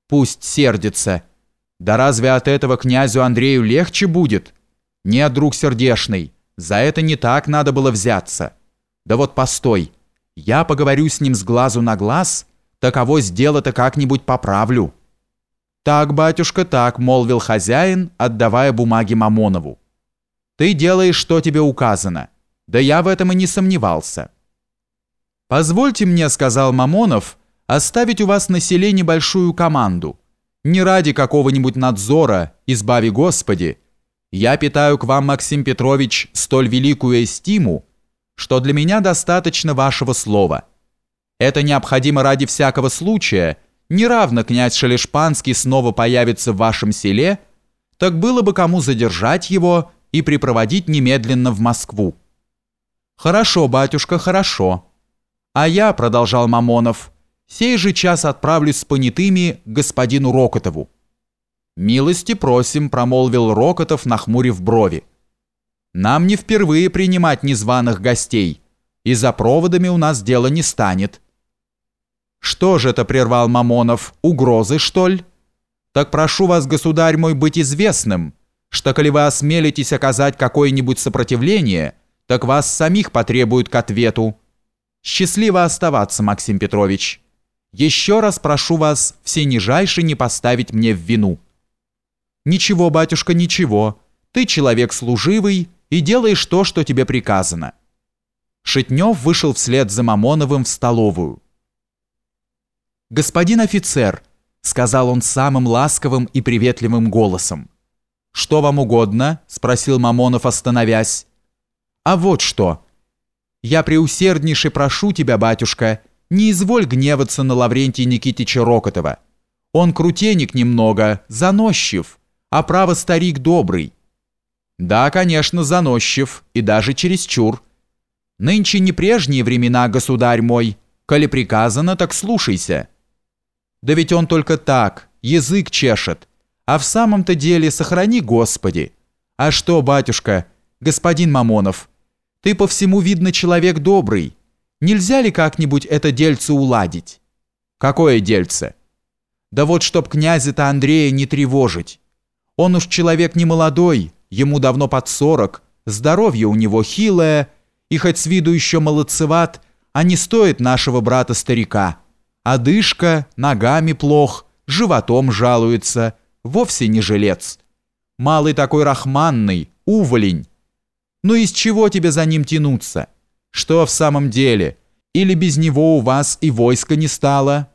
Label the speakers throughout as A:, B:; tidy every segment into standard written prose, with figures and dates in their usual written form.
A: Пусть сердится. Да разве от этого князю Андрею легче будет? Нет, друг сердешный, за это не так надо было взяться. Да вот постой, я поговорю с ним с глазу на глаз, таковось дело-то как-нибудь поправлю». «Так, батюшка, так», — молвил хозяин, отдавая бумаги Мамонову. «Ты делаешь, что тебе указано. Да я в этом и не сомневался». «Позвольте мне», — сказал Мамонов, — «оставить у вас на селе небольшую команду. Не ради какого-нибудь надзора, избави Господи. Я питаю к вам, Максим Петрович, столь великую эстиму, что для меня достаточно вашего слова. Это необходимо ради всякого случая. Неравно князь Шелешпанский снова появится в вашем селе, так было бы кому задержать его и припроводить немедленно в Москву». «Хорошо, батюшка, хорошо. А я, — продолжал Мамонов, — сей же час отправлюсь с понятыми к господину Рокотову». «Милости просим», — промолвил Рокотов, нахмурив брови. «Нам не впервые принимать незваных гостей, и за проводами у нас дело не станет». «Что же это, — прервал Мамонов, — угрозы, что ли? Так прошу вас, государь мой, быть известным, что, коли вы осмелитесь оказать какое-нибудь сопротивление, так вас самих потребуют к ответу. Счастливо оставаться, Максим Петрович. Еще раз прошу вас всенижайше не поставить мне в вину». «Ничего, батюшка, ничего. Ты человек служивый и делаешь то, что тебе приказано». Шитнев вышел вслед за Мамоновым в столовую. «Господин офицер», — сказал он самым ласковым и приветливым голосом. «Что вам угодно?» — спросил Мамонов, остановясь. «А вот что. Я преусерднейше прошу тебя, батюшка, не изволь гневаться на Лаврентия Никитича Рокотова. Он крутенек немного, заносчив, а право старик добрый». «Да, конечно, заносчив, и даже чересчур. Нынче не прежние времена, государь мой. Коли приказано, так слушайся». «Да ведь он только так, язык чешет. А в самом-то деле сохрани, Господи. А что, батюшка, господин Мамонов, ты по всему, видно, человек добрый. Нельзя ли как-нибудь это дельце уладить?» «Какое дельце?» «Да вот чтоб князя-то Андрея не тревожить. Он уж человек не молодой, ему давно под 40, здоровье у него хилое, и хоть с виду еще молодцеват, а не стоит нашего брата-старика. Одышка, ногами плох, животом жалуется, вовсе не жилец. Малый такой рахманный, уволень. Ну из чего тебе за ним тянуться? Что в самом деле? Или без него у вас и войска не стало?»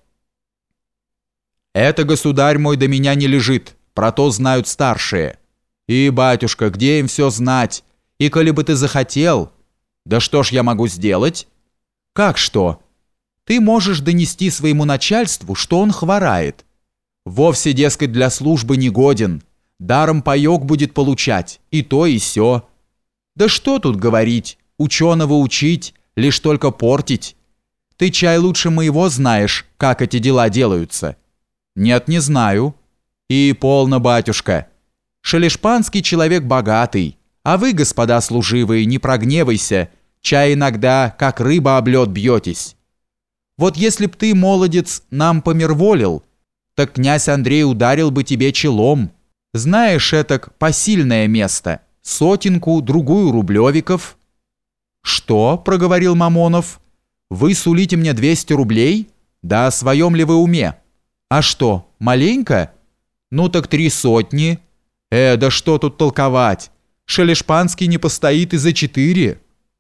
A: «Это, государь мой, до меня не лежит, про то знают старшие. И, батюшка, где им все знать? И коли бы ты захотел...» «Да что ж я могу сделать?» «Как что? Ты можешь донести своему начальству, что он хворает. Вовсе, дескать, для службы не годен. Даром паёк будет получать, и то, и сё. Да что тут говорить, ученого учить, лишь только портить. Ты, чай, лучше моего знаешь, как эти дела делаются». «Нет, не знаю». «И полно, батюшка. Шелешпанский человек богатый, а вы, господа служивые, не прогневайся, чай иногда, как рыба об лед, бьетесь. Вот если б ты, молодец, нам помирволил, так князь Андрей ударил бы тебе челом. Знаешь, этак посильное место, сотенку, другую рублевиков». «Что?» — проговорил Мамонов. «Вы сулите мне 200 рублей? Да о своем ли вы уме? А что, маленько? Ну так 300. Да что тут толковать? Шелешпанский не постоит и за 4.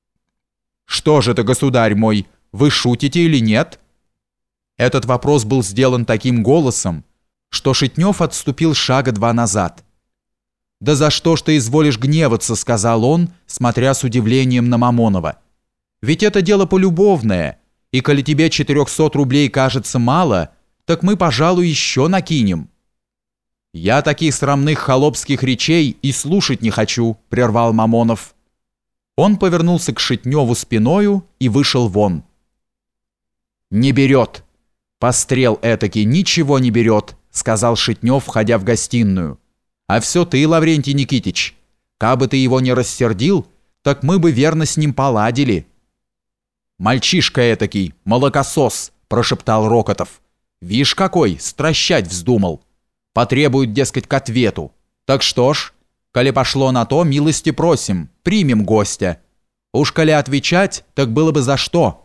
A: «Что же это, государь мой, вы шутите или нет?» Этот вопрос был сделан таким голосом, что Шитнев отступил шага 2 назад. «Да за что ж ты изволишь гневаться?» — сказал он, смотря с удивлением на Мамонова. «Ведь это дело полюбовное, и коли тебе 400 рублей кажется мало, так мы, пожалуй, еще накинем». «Я таких срамных холопских речей и слушать не хочу», — прервал Мамонов. Он повернулся к Шитневу спиною и вышел вон. «Не берет. Пострел этакий ничего не берет», — сказал Шитнев, входя в гостиную. «А все ты, Лаврентий Никитич. Кабы ты его не рассердил, так мы бы верно с ним поладили». «Мальчишка этакий, молокосос», — прошептал Рокотов. Вишь какой, стращать вздумал. Потребует, дескать, к ответу. Так что ж, коли пошло на то, милости просим, примем гостя. Уж коли отвечать, так было бы за что».